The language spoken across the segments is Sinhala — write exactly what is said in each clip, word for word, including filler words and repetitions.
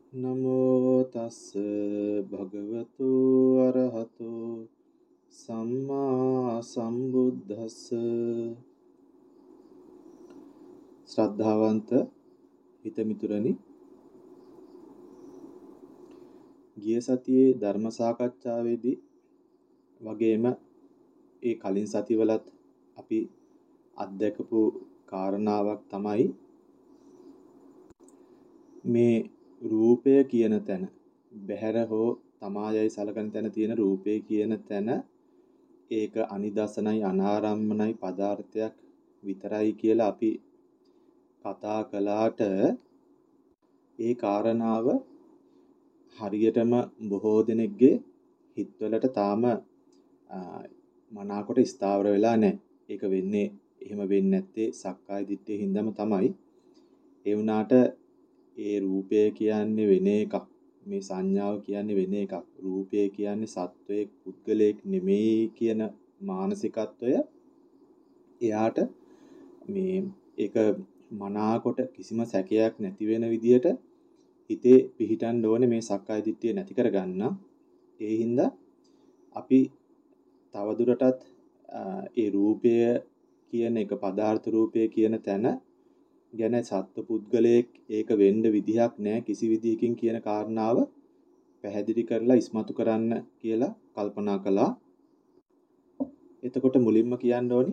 නමෝ තස්ස භගවතු අරහතු සම්මා සම්බුද්දස්ස. ශ්‍රද්ධාවන්ත හිතමිතුරනි, ගිය සතියේ ධර්ම සාකච්ඡාවේදී වගේම ඒ කලින් සතිවලත් අපි අත්දැකපු කාරණාවක් තමයි මේ රූපය කියන තැන, බහැර හෝ තමායයි සලකන තැන තියෙන රූපය කියන තැන ඒක අනිදසනයි අනාරම්මනයි පදාර්ථයක් විතරයි කියලා අපි කතා කළාට ඒ කාරණාව හරියටම බොහෝ දෙනෙක්ගේ හිතවලට තාම මනාකොට ස්ථාවර වෙලා නැහැ. ඒක වෙන්නේ එහෙම වෙන්නේ නැත්තේ සක්කාය දිට්ඨිය හින්දාම තමයි. ඒ වුණාට ඒ රූපය කියන්නේ වෙන එකක්. මේ සංඥාව කියන්නේ වෙන එකක්. රූපය කියන්නේ සත්වයක් පුද්ගලයෙක් නෙමෙයි කියන මානසිකත්වය එයාට මේ ඒක මනාකොට කිසිම සැකයක් නැති වෙන විදියට හිතේ පිහිටන්න ඕනේ මේ සක්කාය දිට්ඨිය නැති කරගන්න. ඒ හින්දා අපි තවදුරටත් ඒ රූපය කියන එක පදාර්ථ රූපය කියන තැන ගැන සත්ව පුද්ගලයෙක් ඒක වෙන්න විදිහක් නැහැ කිසි විදිහකින් කියන කාරණාව පැහැදිලි කරලා ඉස්මතු කරන්න කියලා කල්පනා කළා. එතකොට මුලින්ම කියන්න ඕනි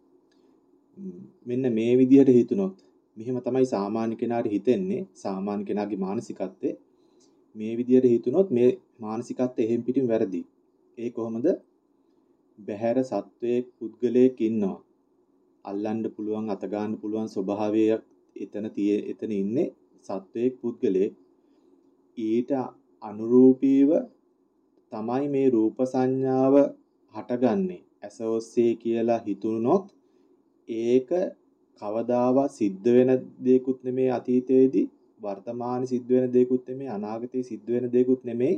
මෙන්න මේ විදිහට හිතුනොත් මෙහෙම තමයි සාමාන්‍ය කෙනාට හිතෙන්නේ. සාමාන්‍ය කෙනාගේ මානසිකත්වය මේ විදිහට හිතුනොත් මේ මානසිකත්වය එහෙම් පිටින් වැරදි. ඒ කොහොමද? බහැර සත්වයේ පුද්ගලයෙක් ඉන්නවා. අල්ලන්න පුළුවන්, අත ගන්න පුළුවන් ස්වභාවය එතන tie එතන ඉන්නේ සත්වයේ පුද්ගලයෙක්. ඊට අනුරූපීව තමයි මේ රූප සංඥාව හටගන්නේ. ඇස ඔස්සේ කියලා හිතුනොත් ඒක කවදාවත් සිද්ධ වෙන දෙයක්ුත් නෙමේ අතීතයේදී, වර්තමානයේ සිද්ධ වෙන දෙයක්ුත් නෙමේ, අනාගතයේ සිද්ධ වෙන දෙයක්ුත් නෙමේ.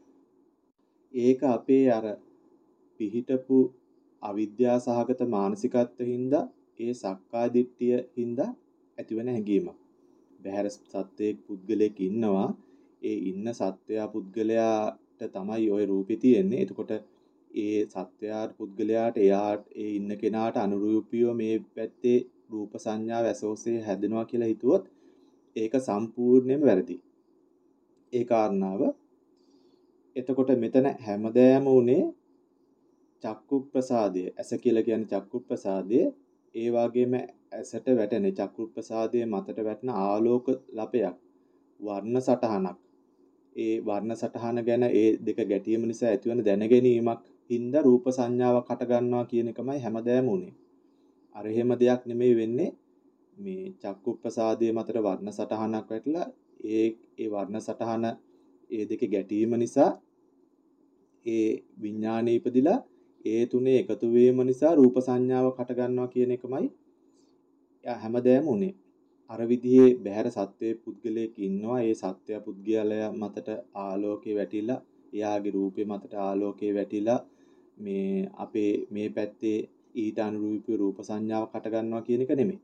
ඒක අපේ අර පිහිටපු අවිද්‍යා සහගත මානසිකත්වෙින්ද ඒ සක්කාය දිට්ඨිය හින්දා ඇතිවෙන හැඟීමක්. බහැර සත්වයේ පුද්ගලයෙක් ඉන්නවා. ඒ ඉන්න සත්වයා පුද්ගලයාට තමයි ওই රූපේ තියෙන්නේ. එතකොට ඒ සත්වයාට පුද්ගලයාට එයාට ඒ ඉන්න කෙනාට අනුරූපීව මේ පැත්තේ රූප සංඥාව ඇසෝසේ හැදෙනවා කියලා හිතුවොත් ඒක සම්පූර්ණයෙන්ම වැරදි. ඒ කාරණාව. එතකොට මෙතන හැමදෑම උනේ චක්කු ප්‍රසාදය. ඇස කියලා කියන්නේ චක්කු ප්‍රසාදය. ඒ වගේම ඇසට වැටෙන චක්කු ප්‍රසාදයේ මතට වැටෙන ආලෝක ලපයක්, වර්ණ සටහනක්. ඒ වර්ණ සටහන ගැන ඒ දෙක ගැටීම නිසා ඇතිවන දැනගැනීමක් හින්දා රූප සංඥාවක් හට ගන්නවා කියන එකමයි හැමදෑම උනේ. අර එහෙම දෙයක් නෙමෙයි වෙන්නේ. මේ චක්කු ප්‍රසාදයේ මතට වර්ණ සටහනක් වැටලා ඒ ඒ වර්ණ සටහන ඒ දෙක ගැටීම නිසා ඒ විඥානය ඉපදිලා ඒ තුනේ එකතු වීම නිසා රූප සංඥාවක් හට ගන්නවා කියන එකමයි හැමදෑම උනේ. අර විදිහේ බහැර සත්වයේ පුද්ගලයෙක් ඉන්නවා. ඒ සත්වයා පුද්ගලයා මතට ආලෝකේ වැටිලා, එයාගේ රූපේ මතට ආලෝකේ වැටිලා මේ අපේ මේ පැත්තේ ඊට අනුරූපී රූප සංඥාවක් හට ගන්නවා කියන එක නෙමෙයි.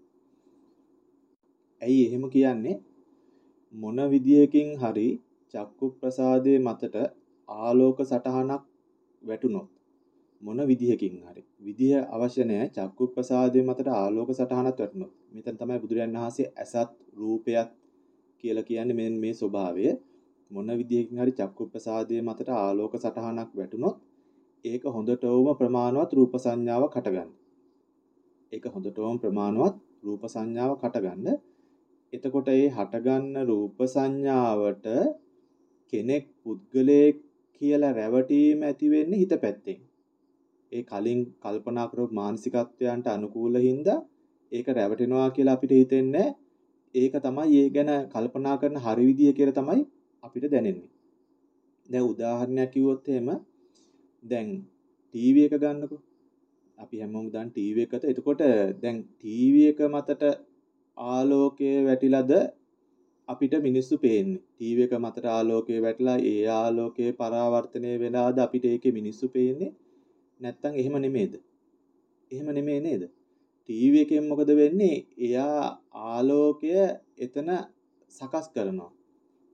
ඇයි එහෙම කියන්නේ? මොන විදියකින් හරි චක්කු ප්‍රසාදයේ මතට ආලෝක සටහනක් වැටුනොත්, මොන විදිහකින් හරි විදිය අවශ්‍ය නැහැ. චක්කු ප්‍රසාදයේ මතට ආලෝක සටහනක් වැටුනොත්, මෙතන තමයි බුදුරජාණන් වහන්සේ ඇසත් රූපයත් කියලා කියන්නේ මේ මේ ස්වභාවය. මොන විදිහකින් හරි චක්කු ප්‍රසාදයේ මතට ආලෝක සටහනක් වැටුනොත් ඒක හොඳටම ප්‍රමාණවත් රූප සංඥාවක් හටගන්න. ඒක හොඳටම ප්‍රමාණවත් රූප සංඥාවක් හටගන්න. එතකොට ඒ හටගන්න රූප සංඥාවට කෙනෙක් පුද්ගලයෙක් කියලා රැවටීම ඇති වෙන්නේ හිත පැත්තෙන්. ඒ කලින් කල්පනා කරපු මානසිකත්වයන්ට අනුකූල හින්දා ඒක රැවටෙනවා කියලා අපිට හිතෙන්නේ. ඒක තමයි ඒ ගැන කල්පනා කරන හරි විදිය කියලා තමයි අපිට දැනෙන්නේ. දැන් උදාහරණයක් කිව්වොත් එහෙම දැන් ටීවී එක ගන්නකො. අපි හැමෝම දන්න ටීවී එකත. එතකොට දැන් ටීවී එක මතට ආලෝකය වැටිලාද අපිට මිනිස්සු පේන්නේ. ටීවී එක මතට ආලෝකය වැටලා ඒ ආලෝකයේ පරාවර්තනය වෙලාද අපිට ඒකේ මිනිස්සු පේන්නේ. නැත්තම් එහෙම නෙමෙයිද? එහෙම නෙමෙයි නේද? ටීවී එකෙන් මොකද වෙන්නේ? එයා ආලෝකය එතන සකස් කරනවා.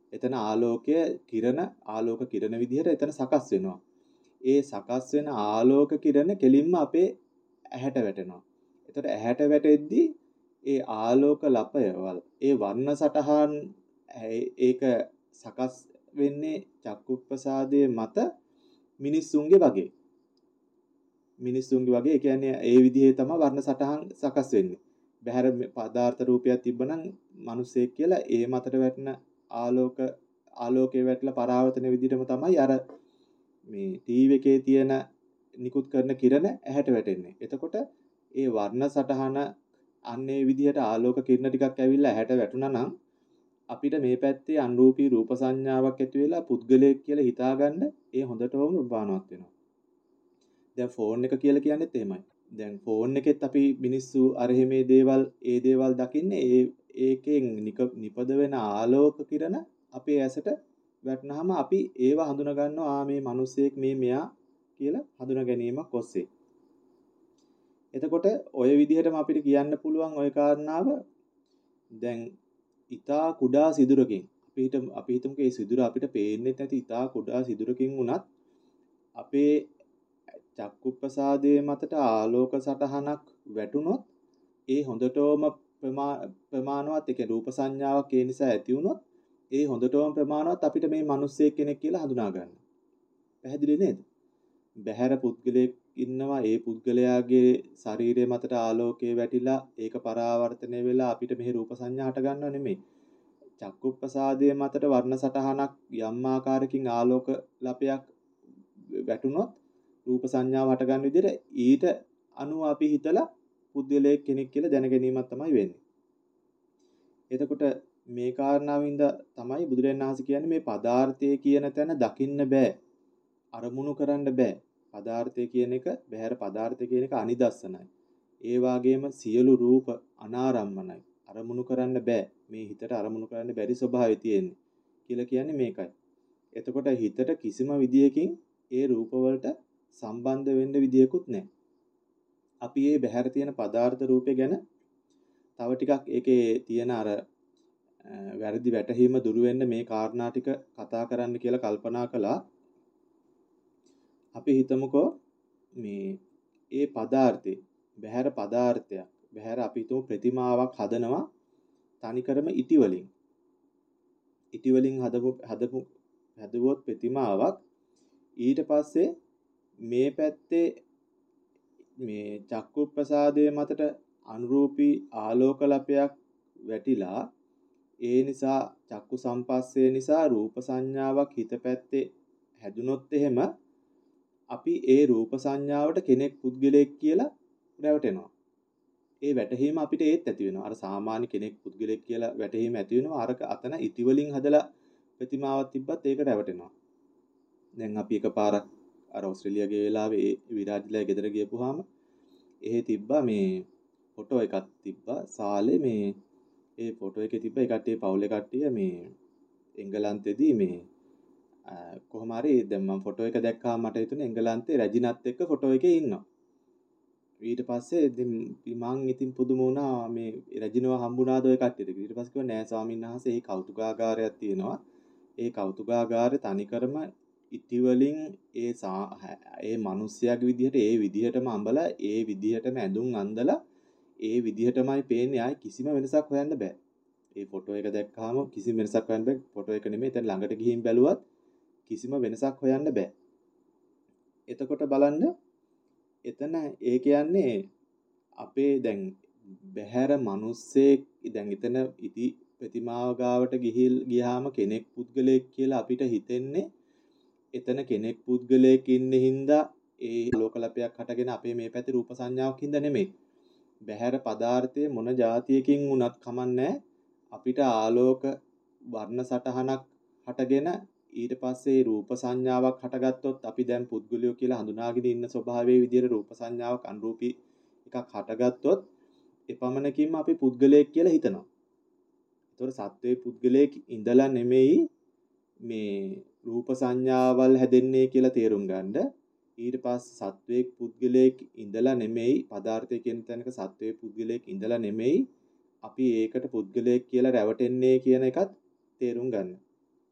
එතන ආලෝකය කිරණ ආලෝක කිරණ විදිහට එතන සකස් වෙනවා. ඒ සකස් වෙන ආලෝක කිරණ කෙලින්ම අපේ ඇහැට වැටෙනවා. එතකොට ඇහැට වැටෙද්දී ඒ ආලෝක ලපයවල් ඒ වර්ණ සටහන් ඒක සකස් වෙන්නේ චක්කුප්‍රසාදයේ මත මිනිස්සුන්ගේ වගේ. මිනිස්සුන්ගේ වගේ ඒ කියන්නේ ඒ විදිහේ තමයි වර්ණ සටහන් සකස් වෙන්නේ. බහැර පදාර්ථ රූපයක් තිබ්බනම් මිනිස්සෙක් කියලා ඒ මතට වැටෙන ආලෝක ආලෝකයේ වැටලා පරාවර්තන විදිහටම තමයි අර මේ ටීවී එකේ තියෙන නිකුත් කරන කිරණ ඇහැට වැටෙන්නේ. එතකොට ඒ වර්ණ සටහන අන්නේ විදිහට ආලෝක කිරණ ටිකක් ඇවිල්ලා ඇහැට වැටුණා නම් අපිට මේ පැත්තේ අනුරූපී රූප සංඥාවක් ඇති වෙලා පුද්ගලයෙක් කියලා හිතාගන්න ඒ හොඳටම ප්‍රමාණවත් වෙනවා. දැන් ෆෝන් එක කියලා කියන්නේත් එහෙමයි. දැන් ෆෝන් එකෙත් අපි මිනිස්සු අර මේ දේවල් ඒ දේවල් දකින්නේ ඒ ඒකෙන් නිපද වෙන ආලෝක කිරණ අපේ ඇසට වැටුනහම අපි ඒව හඳුනා ගන්නවා ආ මේ මිනිස්සෙක් මේ මෙයා කියලා හඳුනා ගැනීමක් ඔස්සේ. එතකොට ওই විදිහටම අපිට කියන්න පුළුවන් ওই කාරණාව දැන් ඊතා කුඩා සිදුරකින් අපි හිතමු අපි හිතමුකෝ මේ සිදුර අපිට පේන්නේ නැති ඊතා කුඩා සිදුරකින් වුණත් අපේ චක්කුප්‍රසාදයේ මතට ආලෝක සටහනක් වැටුනොත් ඒ හොඳටම ප්‍රමාණවත් ඒ රූප සංඥාවක් ඒ නිසා ඇති වුනොත් ඒ හොඳටම ප්‍රමාණවත් අපිට මේ මිනිස්සෙක් කෙනෙක් කියලා හඳුනා ගන්න. පැහැදිලි නේද? බහැර පුද්ගලයෙක් ඉන්නවා ඒ පුද්ගලයාගේ ශරීරයේ මතට ආලෝකය වැටිලා ඒක පරාවර්තනය වෙලා අපිට මෙහි රූප සංඥා හට ගන්නව නෙමෙයි. චක්කුප්‍රසාදයේ මතට වර්ණ සටහනක් යම් ආකාරයකින් ආලෝක ලපයක් වැටුනොත් රූප සංඥාව හට ගන්න විදිහට ඊට අනුව අපි හිතලා පුද්ගලයෙක් කෙනෙක් කියලා දැන ගැනීමක් තමයි වෙන්නේ. එතකොට මේ කාරණාවින්ද තමයි බුදුරජාණන් වහන්සේ කියන්නේ මේ පදාර්ථය කියන තැන දකින්න බෑ. අරමුණු කරන්න බෑ. පදාර්ථය කියන එක බහැර පදාර්ථය කියන එක අනිදස්සනයි. ඒ වගේම සියලු රූප අනාරම්මනයි. අරමුණු කරන්න බෑ. මේ හිතට අරමුණු කරන්න බැරි ස්වභාවය තියෙන්නේ කියලා කියන්නේ මේකයි. එතකොට හිතට කිසිම විදියකින් ඒ රූප වලට සම්බන්ධ වෙන්න විදියකුත් නැහැ. අපි මේ බහැර තියෙන පදාර්ථ රූපේ ගැන තව ටිකක් ඒකේ තියෙන අර වැරදි වැටහීම දුරු වෙන්න මේ කාරණා ටික කතා කරන්න කියලා කල්පනා කළා. අපි හිතමුකෝ මේ ඒ පදාර්ථේ බහැර පදාර්ථයක් බහැර අපි හිතමු ප්‍රතිමාවක් හදනවා තනිකරම ඉටි වලින්. ඉටි වලින් හදපු හදපු හදුවොත් ප්‍රතිමාවක් ඊට පස්සේ මේ පැත්තේ මේ චක්කු ප්‍රසාදයේ මතට අනුරූපී ආලෝක ලපයක් වැටිලා ඒ නිසා චක්කු සම්පස්සේ නිසා රූප සංඥාවක් හිත පැත්තේ හැදුනොත් එහෙම අපි ඒ රූප සංඥාවට කෙනෙක් පුද්ගලයෙක් කියලා රැවටෙනවා. ඒ වැටහීම අපිට ඒත් ඇති වෙනවා. අර සාමාන්‍ය කෙනෙක් පුද්ගලයෙක් කියලා වැටහීම ඇති වෙනවා. අරක අතන ඉටි වලින් හදලා ප්‍රතිමාවක් තිබ්බත් ඒක රැවටෙනවා. දැන් අපි එකපාරක් අර ඕස්ට්‍රේලියාවේ වෙලාවේ ඒ විරාජ්ලා ගෙදර ගියපුවාම එහෙ තිබ්බා මේ ෆොටෝ එකක් තිබ්බා සාලේ මේ ඒ ෆොටෝ එකේ තිබ්බ ඒ කට්ටිය පවුලේ කට්ටිය මේ එංගලන්තෙදී මේ කොහොම හරි දැන් මම ෆොටෝ එක දැක්කාම මට හිතුනේ එංගලන්තේ රැජිනත් එක්ක ෆොටෝ එකේ ඉන්නවා. ඊට පස්සේ ඉතින් මං ඉතින් පුදුම වුණා මේ රැජිනව හම්බුණාද ඔය කට්ටියට. ඊට පස්සේ කිව්වා නෑ ස්වාමීන් වහන්සේ ඒ කෞතුකාගාරයක් තියෙනවා. ඒ කෞතුකාගාරේ තනිකරම ඉටි වලින් ඒ ඒ මිනිස්යාගේ විදිහට ඒ විදිහටම අඹලා ඒ විදිහටම ඇඳුම් අඳලා ඒ විදිහටමයි පේන්නේ. ආයි කිසිම වෙනසක් හොයන්න බෑ. ඒ ෆොටෝ එක දැක්කහම කිසිම වෙනසක් හොයන්න බෑ. ෆොටෝ එක නෙමෙයි දැන් ළඟට ගිහින් බැලුවත් කිසිම වෙනසක් හොයන්න බෑ. එතකොට බලන්න එතන ඒ කියන්නේ අපේ දැන් බහැර මිනිස්සෙක් දැන් එතන ඉති ප්‍රතිමාව ගාවට ගිහිල් ගියාම කෙනෙක් පුද්ගලයෙක් කියලා අපිට හිතෙන්නේ එතන කෙනෙක් පුද්ගලයෙක් ඉන්නේ හින්දා ඒ ලෝකලපයක් හටගෙන අපේ මේ පැත්තේ රූප සංඥාවක් හින්දා නෙමෙයි. බහැර පදාර්ථයේ මොන જાතියකින් වුණත් කමන්නේ අපිට ආලෝක වර්ණ සටහනක් හටගෙන ඊට පස්සේ රූප සංඥාවක් හටගත්තොත් අපි දැන් පුද්ගලයෝ කියලා හඳුනාගෙන ඉන්න ස්වභාවයේ විදිහට රූප සංඥාවක් අනුරූපී එකක් හටගත්තොත් එපමණකින්ම අපි පුද්ගලයෙක් කියලා හිතනවා. ඒතකොට සත්වයේ පුද්ගලයෙක් ඉඳලා නෙමෙයි මේ රූප සංඥාවල් හැදෙන්නේ කියලා තේරුම් ගන්න. ඊට පස්සේ සත්වයේ පුද්ගලයෙක් ඉඳලා නෙමෙයි පදාර්ථය කියන තැනක සත්වයේ පුද්ගලයෙක් ඉඳලා නෙමෙයි අපි ඒකට පුද්ගලයෙක් කියලා රැවටෙන්නේ කියන එකත් තේරුම් ගන්න.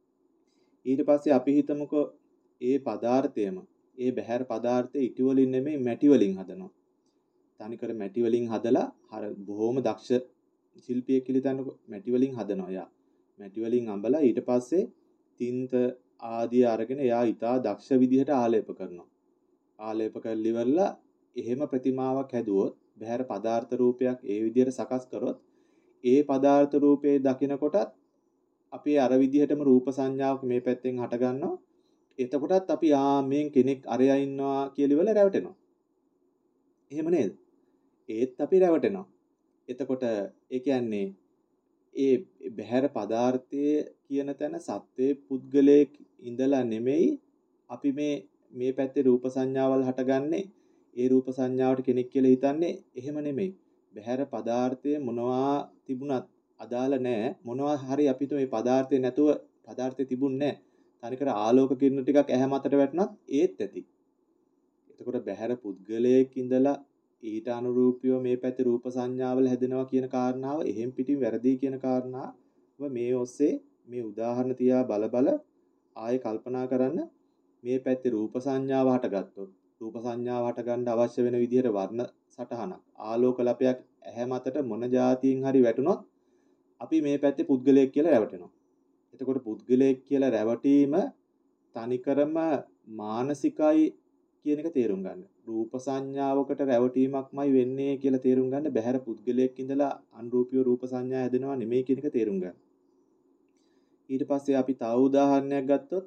ඊට පස්සේ අපි හිතමුකෝ ඒ පදාර්ථයම ඒ බහැර පදාර්ථය ඉටි වලින් නෙමෙයි මැටි වලින් හදනවා. තනිකර මැටි වලින් හදලා අර බොහොම දක්ෂ ශිල්පියෙක් කියලා හිතන්නකෝ මැටි වලින් හදනවා යා. මැටි වලින් අඹලා ඊට පස්සේ තින්ත ආදී අරගෙන එයා ඊටා දක්ෂ විදිහට ආලේප කරනවා. ආලේප කරලි ඉවරලා එහෙම ප්‍රතිමාවක් හැදුවොත් බහැර පදාර්ථ රූපයක් ඒ විදිහට සකස් කරොත් ඒ පදාර්ථ රූපේ දකිනකොටත් අපි අර විදිහටම රූප සංඥාවක් මේ පැත්තෙන් හට ගන්නවා. එතකොටත් අපි ආ මේන් කෙනෙක් අරයා ඉන්නවා කියලා ඉවල රැවටෙනවා. එහෙම නේද? ඒත් අපි රැවටෙනවා. එතකොට ඒ කියන්නේ ඒ බහැර පදාර්ථයේ කියන තැන සත්වයේ පුද්ගලයෙක් ඉඳලා නෙමෙයි අපි මේ මේ පැත්තේ රූප සංඥාවල් හටගන්නේ. ඒ රූප සංඥාවට කෙනෙක් කියලා හිතන්නේ එහෙම නෙමෙයි. බහැර පදාර්ථයේ මොනවා තිබුණත් අදාළ නැහැ. මොනවා හරි අපිට මේ පදාර්ථය නැතුව පදාර්ථය තිබුණේ නැහැ. තනිකර ආලෝක කිරණ ටිකක් ඇහැ මතට වැටුණත් ඒත් ඇති. එතකොට බහැර පුද්ගලයෙක් ඉඳලා ඊට අනුරූපීව මේ පැත්තේ රූප සංඥාවල් හැදෙනවා කියන කාරණාව එහෙම් පිටින් වැරදි කියන කාරණාව මේ ඔස්සේ මේ උදාහරණ තියා බල බල ආයෙ කල්පනා කරන්න මේ පැත්තේ රූප සංඥාව හටගත්තොත් රූප සංඥාව හටගන්න අවශ්‍ය වෙන විදිහට වර්ණ සටහනක් ආලෝක ලපයක් ඇහැ මතට මොන જાතියින් හරි වැටුණොත් අපි මේ පැත්තේ පුද්ගලයෙක් කියලා රැවටෙනවා. එතකොට පුද්ගලයෙක් කියලා රැවටීම තනිකරම මානසිකයි කියන එක තේරුම් ගන්න. රූප සංඥාවකට රැවටීමක්මයි වෙන්නේ කියලා තේරුම් ගන්න බහැර පුද්ගලයෙක් ඉඳලා අනුරූපීව රූප සංඥා හැදෙනවා නෙමෙයි කියන එක තේරුම් ගන්න. ඊට පස්සේ අපි තව උදාහරණයක් ගත්තොත්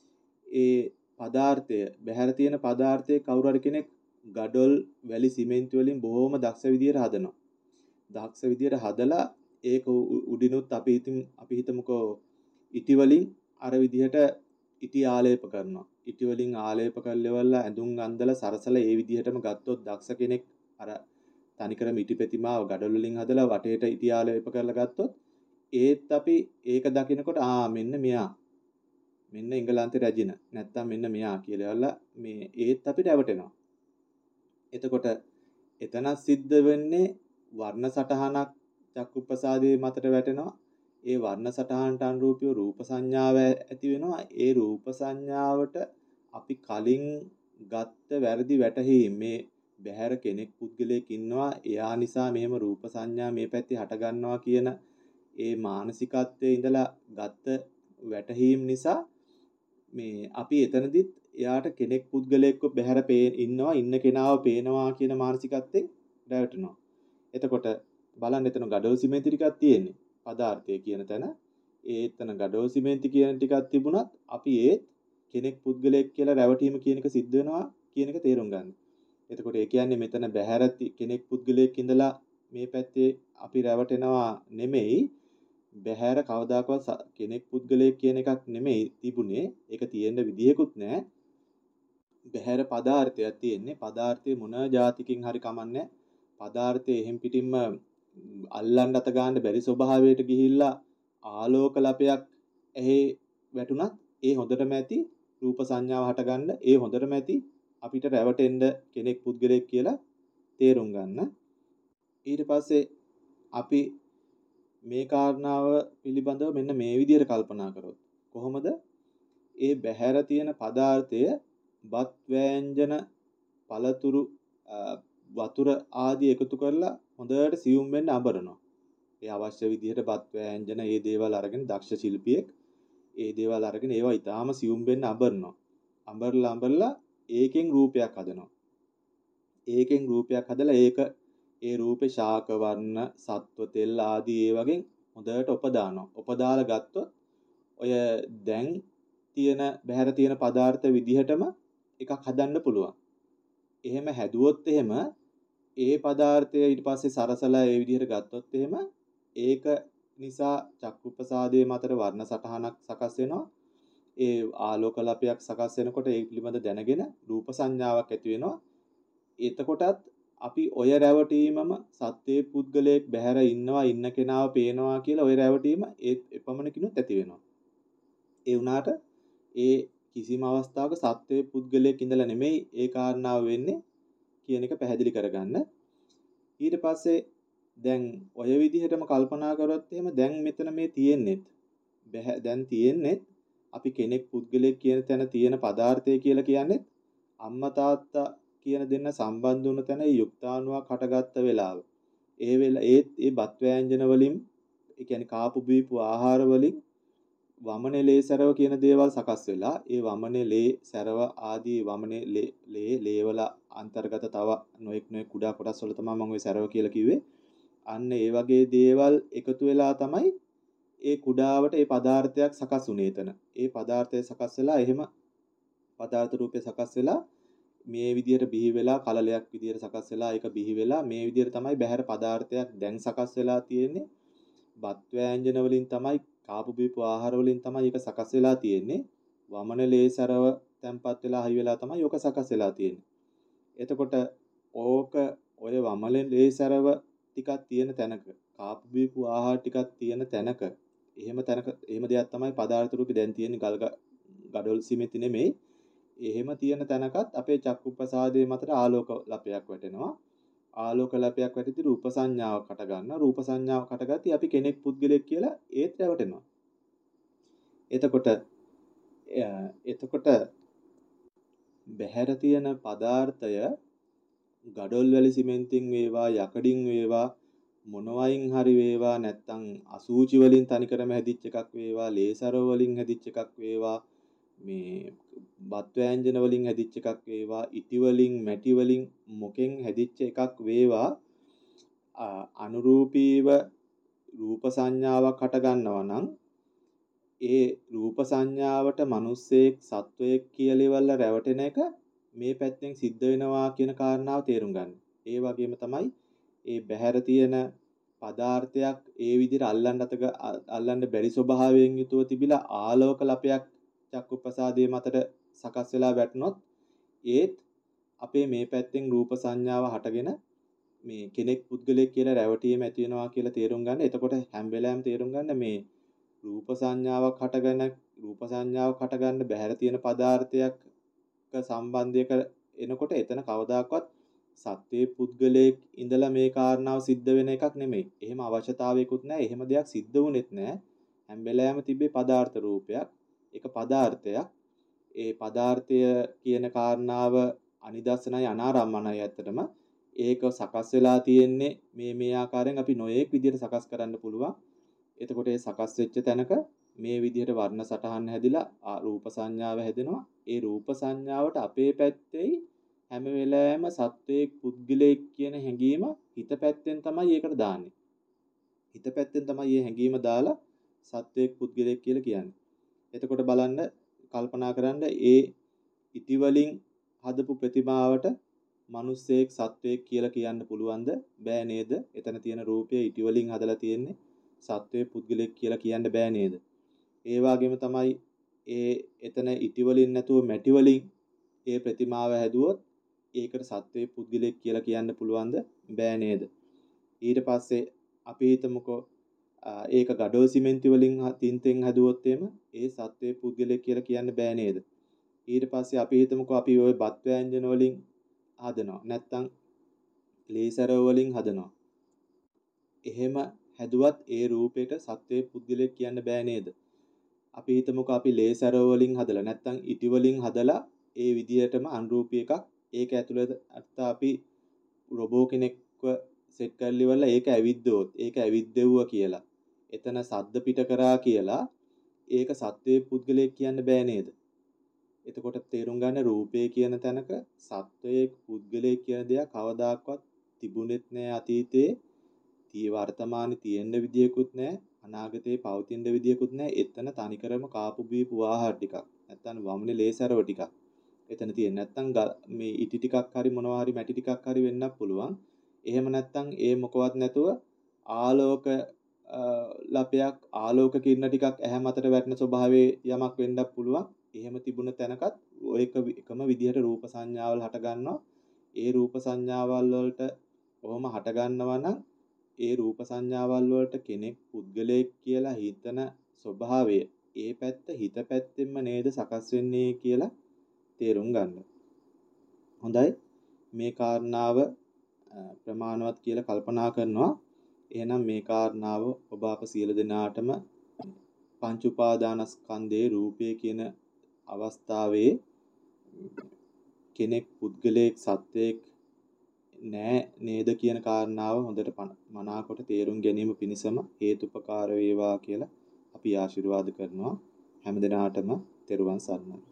ඒ පදාර්ථය බහැර තියෙන පදාර්ථයේ කවුරු හරි කෙනෙක් ගඩොල් වැලි සිමෙන්ති වලින් බොහොම දක්ෂ විදියට හදනවා. දක්ෂ විදියට හදලා ඒක උඩිනුත් අපි හිතමු අපි හිතමුකෝ ඉටි වලින් අර විදිහට ඉටි ආලේප කරනවා. ඉටි වලින් ආලේප කරලවල ඇඳුම් අඳලා සරසලා ඒ විදිහටම ගත්තොත් දක්ෂ කෙනෙක් අර තනිකරම ඉටි ප්‍රතිමාව ගඩොල් වලින් හදලා වටේට ඉටි ආලේප කරලා ගත්තොත් ඒත් අපි ඒක දකිනකොට ආ මෙන්න මෙයා මෙන්න එංගලන්තේ රැජින නැත්තම් මෙන්න මෙයා කියලා මේ ඒත් අපි රැවටෙනවා. එතකොට එතන සිද්ධ වෙන්නේ වර්ණ සටහනක් චක්කුප්‍රසාදයේ මතට වැටෙනවා. ඒ වර්ණ සටහනට අනුරූපීව රූප සංඥාව ඇති වෙනවා. ඒ රූප සංඥාවට අපි කලින් ගත්ත වැරදි වැටහීම් මේ බහැර කෙනෙක් පුද්ගලයෙක් ඉන්නවා එයා නිසා මෙහෙම රූප සංඥා මේ පැත්තේ හට ගන්නවා කියන ඒ මානසිකත්වයේ ඉඳලා ගත්ත වැටහීම් නිසා මේ අපි එතනදිත් එයාට කෙනෙක් පුද්ගලයෙක්ව බහැර පේන ඉන්නවා ඉන්න කෙනාව පේනවා කියන මානසිකත්වයෙන් රැවටෙනවා. එතකොට බලන්න එතන ගඩොල් සිමෙන්ති ටිකක් තියෙන්නේ. පදාර්ථය කියන තැන ඒ එතන ගඩොල් සිමෙන්ති කියන ටිකක් තිබුණත් අපි ඒත් කෙනෙක් පුද්ගලයෙක් කියලා රැවටීම කියන එක සිද්ධ වෙනවා කියන එක තේරුම් ගන්න. එතකොට ඒ කියන්නේ මෙතන බහැර කෙනෙක් පුද්ගලයෙක් ඉඳලා මේ පැත්තේ අපි රැවටෙනවා නෙමෙයි බහැර කවදාකවත් කෙනෙක් පුද්ගලයෙක් කියන එකක් නෙමෙයි තිබුණේ. ඒක තියෙන්න විදියකුත් නැහැ. බහැර පදාර්ථයක් තියෙන්නේ. පදාර්ථයේ මොන જાතිකින් හරි කමන්නේ. පදාර්ථයේ එහෙම් පිටින්ම අල්ලන්න අත ගන්න බැරි ස්වභාවයට ගිහිල්ලා ආලෝක ලපයක් ඇහි වැටුණත් ඒ හොඳටම ඇති රූප සංඥාව හටගන්න ඒ හොඳටම ඇති අපිට රැවටෙන්න කෙනෙක් පුද්ගලයෙක් කියලා තේරුම් ගන්න. ඊට පස්සේ අපි මේ කාරණාව පිළිබඳව මෙන්න මේ විදිහට කල්පනා කරොත් කොහොමද ඒ බහැර තියෙන පදාර්ථය බත් වෑංජන පළතුරු වතුර ආදී එකතු කරලා හොඳට සියුම් වෙන්න අඹරනවා. ඒ අවශ්‍ය විදිහට බත් වෑංජන ඒ දේවල් අරගෙන දක්ෂ ශිල්පියෙක් ඒ දේවල් අරගෙන ඒවා ඊටාම සියුම් වෙන්න අඹරනවා. අඹරලා අඹරලා ඒකෙන් රූපයක් හදනවා. ඒකෙන් රූපයක් හදලා ඒක ඒ රූපේ ශාක වර්ණ සත්ව තෙල් ආදී ඒ වගේ හොඳට උපදානවා. උපදාලා ගත්තොත් ඔය දැන් තියෙන බහැර තියෙන පදාර්ථ විදිහටම එකක් හදන්න පුළුවන්. එහෙම හැදුවොත් එහෙම ඒ පදාර්ථය ඊට පස්සේ සරසලා ඒ විදිහට ගත්තොත් එහෙම ඒක නිසා චක්කුප්‍රසාදයේ මතට වර්ණ සටහනක් සකස් වෙනවා. ඒ ආලෝක ලපයක් සකස් වෙනකොට ඒ පිළිබඳ දැනගෙන රූප සංඥාවක් ඇති වෙනවා. එතකොටත් අපි ඔය රැවටීමම සත්‍යයේ පුද්ගලයෙක් බහැර ඉන්නවා ඉන්න කෙනාව පේනවා කියලා ඔය රැවටීම ඒ එපමණකිනුත් ඇති වෙනවා. ඒ වුණාට ඒ කිසිම අවස්ථාවක සත්‍යයේ පුද්ගලයෙක් ඉඳලා නෙමෙයි ඒ කාරණාව වෙන්නේ කියන එක පැහැදිලි කරගන්න. ඊට පස්සේ දැන් ඔය විදිහටම කල්පනා කරොත් එහෙම දැන් මෙතන මේ තියෙන්නේත් දැන් තියෙන්නේ අපි කෙනෙක් පුද්ගලයෙක් කියන තැන තියෙන පදාර්ථය කියලා කියන්නේ අම්මා තාත්තා කියන දෙන්න සම්බන්ධ වුණ තැන යුක්තාණුවක් හටගත්ත වෙලාව. ඒ වෙල ඒත් ඒ බත් ව්‍යංජන වලින් ඒ කියන්නේ කාපු බීපු ආහාර වලින් වමනේ ලේ සරව කියන දේවල් සකස් වෙලා ඒ වමනේ ලේ සරව ආදී වමනේ ලේ ලේවල අන්තර්ගත තව නොඑක් නොඑක් කුඩා කොටස් වල තමයි මම ওই සරව කියලා කිව්වේ. අන්න ඒ වගේ දේවල් එකතු වෙලා තමයි ඒ කුඩාවට ඒ පදාර්ථයක් සකස් වුනේ එතන. ඒ පදාර්ථය සකස් වෙලා එහෙම පදාර්ථ රූපේ සකස් වෙලා මේ විදියට බිහි වෙලා කලලයක් විදියට සකස් වෙලා ඒක බිහි වෙලා මේ විදියට තමයි බහැර පදාර්ථයක් දැන් සකස් වෙලා තියෙන්නේ. බත් ව්‍යංජන වලින් තමයි කාපු බීපු ආහාර වලින් තමයි ඒක සකස් වෙලා තියෙන්නේ. වමන ලේසරව තැම්පත් වෙලා හයි වෙලා තමයි ඕක සකස් වෙලා තියෙන්නේ. එතකොට ඕක ඔය වමන ලේසරව ටිකක් තියෙන තැනක කාපු බීපු ආහාර ටිකක් තියෙන තැනක එහෙම තැනක එහෙම දෙයක් තමයි පදාර්ථ රූපේ දැන් තියෙන්නේ ගල් ගඩොල් සිමෙන්ති නෙමෙයි. එහෙම තියෙන තැනකත් අපේ චක්කු ප්‍රසාදයේ මතට ආලෝක ලපයක් වැටෙනවා. ආලෝක ලපයක් වැටිති රූප සංඥාවක් හට ගන්නවා. රූප සංඥාවක් හටගatti අපි කෙනෙක් පුද්ගලෙක් කියලා ඒත් රැවටෙනවා. එතකොට එතකොට බහැර තියෙන පදාර්ථය ගඩොල් වැලි සිමෙන්තින් වේවා යකඩින් වේවා මොනවයින් හරි වේවා නැත්තම් අසූචි වලින් තනිකරම හැදිච්ච එකක් වේවා ලේසර වලින් හැදිච්ච එකක් වේවා මේ බත් ව්‍යංජන වලින් හැදිච්ච එකක් වේවා ඉටි වලින් මැටි වලින් මොකෙන් හැදිච්ච එකක් වේවා අනුරූපීව රූප සංඥාවක් හට ගන්නවා නම් ඒ රූප සංඥාවට මිනිස්සෙක් සත්වයෙක් කියලාවල රැවටෙන එක මේ පැත්තෙන් සිද්ධ වෙනවා කියන කාරණාව තේරුම් ගන්න. ඒ වගේම තමයි ඒ බහැර තියෙන පදාර්ථයක් ඒ විදිහට අල්ලන්න අතක අල්ලන්න බැරි ස්වභාවයෙන් යුතුව තිබිලා ආලෝක ලපයක් චක්කු ප්‍රසාදයේ මතට සකස් වෙලා වැටුනොත් ඒත් අපේ මේ පැත්තෙන් රූප සංඥාව හටගෙන මේ කෙනෙක් පුද්ගලයෙක් කියලා රැවටීම ඇති වෙනවා කියලා තේරුම් ගන්න. එතකොට හැම වෙලාවෙම තේරුම් ගන්න මේ රූප සංඥාවක් හටගෙන රූප සංඥාවක් හටගන්න බහැර තියෙන පදාර්ථයක් සම්බන්ධයක එනකොට එතන කවදාකවත් සත්වයේ පුද්ගලයෙක් ඉඳලා මේ කාරණාව සිද්ධ වෙන එකක් නෙමෙයි. එහෙම අවශ්‍යතාවයකුත් නැහැ. එහෙම දෙයක් සිද්ධ වුණෙත් නැහැ. හැම වෙලාවෙම තිබේ පදාර්ථ රූපයක්. ඒක පදාර්ථයක්. ඒ පදාර්ථය කියන කාරණාව අනිදස්සනයි අනාරම්මනයි ඇත්තටම. ඒක සකස් වෙලා තියෙන්නේ මේ මේ ආකාරයෙන් අපි නොයේක් විදිහට සකස් කරන්න පුළුවන්. එතකොට ඒ සකස් වෙච්ච තැනක මේ විදිහට වර්ණ සටහන් හැදිලා රූප සංඥාව හැදෙනවා. ඒ රූප සංඥාවට අපේ පැත්තේ හැම වෙලාවෙම සත්වයේ පුද්ගලයෙක් කියන හැඟීම හිත පැත්තෙන් තමයි ඒකට දාන්නේ. හිත පැත්තෙන් තමයි මේ හැඟීම දාලා සත්වයේ පුද්ගලයෙක් කියලා කියන්නේ. එතකොට බලන්න කල්පනා කරන්න ඒ ඉටි වලින් හදපු ප්‍රතිමාවට මිනිස්සෙක් සත්වයෙක් කියලා කියන්න පුළුවන්ද? බෑ නේද? එතන තියෙන රූපය ඉටි වලින් හදලා තියෙන්නේ. සත්වයේ පුද්ගලයෙක් කියලා කියන්න බෑ නේද? ඒ වගේම තමයි ඒ එතන ඉටි වලින් නැතුව මැටි වලින් ඒ ප්‍රතිමාව හැදුවොත් ඒකට සත්වයේ පුද්ගලයෙක් කියලා කියන්න පුළුවන්ද? බෑ නේද? ඊට පස්සේ අපි හිතමුකෝ ඒක ගඩොල් සිමෙන්ති වලින් තින්තෙන් හැදුවොත් එම ඒ සත්වයේ පුද්ගලයෙක් කියලා කියන්න බෑ නේද? ඊට පස්සේ අපි හිතමුකෝ අපි ওই බත් ව්‍යංජන වලින් හදනවා. නැත්තම් ලේසර වලින් හදනවා. එහෙම හැදුවත් ඒ රූපයට සත්වයේ පුද්ගලයෙක් කියන්න බෑ නේද? අපි හිතමුකෝ අපි ලේසර වලින් හදලා නැත්තම් ඉටි වලින් හදලා ඒ විදියටම අනුරූපී එකක් ඒක ඇතුළත අපි රොබෝ කෙනෙක්ව සෙට් කරලි වල ඒක ඇවිද්දොත් ඒක ඇවිද්දෙව්වා කියලා. එතන සද්ද පිට කරා කියලා ඒක සත්වයේ පුද්ගලයෙක් කියන්න බෑ නේද? එතකොට තේරුම් ගන්න රූපේ කියන තැනක සත්වයේ පුද්ගලයෙක් කියන දෙයක් කවදාක්වත් තිබුණෙත් නෑ අතීතේ. තී වර්තමානයේ තියෙන්න විදියකුත් නෑ. අනාගතේ පවතින විදියකුත් නෑ. එතන තනිකරම කාපු බීපු ආහාර ටිකක්. නැත්තම් වමනේ ලේසරව ටිකක්. එතන තියෙන නැත්තම් මේ ඉටි ටිකක් හරි මොනවා හරි මැටි ටිකක් හරි වෙන්නත් පුළුවන්. එහෙම නැත්තම් ඒ මොකවත් නැතුව ආලෝක ලපයක් ආලෝක කිරණ ටිකක් ඇහැ මතට වැටෙන ස්වභාවයේ යමක් වෙන්නත් පුළුවන්. එහෙම තිබුණ තැනකත් ඔය එකම විදිහට රූප සංඥාවල් හට ගන්නවා. ඒ රූප සංඥාවල් වලට කොහොම හට ගන්නවා නම් ඒ රූප සංඥාවල් වලට කෙනෙක් පුද්ගලයෙක් කියලා හිතන ස්වභාවය ඒ පැත්ත හිත පැත්තෙන්ම නේද සකස් වෙන්නේ කියලා තේරුම් ගන්න. හොඳයි මේ කාරණාව ප්‍රමාණවත් කියලා කල්පනා කරනවා. එහෙනම් මේ කාරණාව ඔබ අප සියලු දෙනාටම පංච උපාදානස්කන්ධයේ රූපය කියන අවස්ථාවේ කෙනෙක් පුද්ගලයෙක් සත්වයෙක් නෑ නේද කියන කාරණාව හොඳට මනාකොට තේරුම් ගැනීම පිණිසම හේතුපකාර වේවා කියලා අපි ආශිර්වාද කරනවා. හැම දිනාටම තෙරුවන් සරණයි.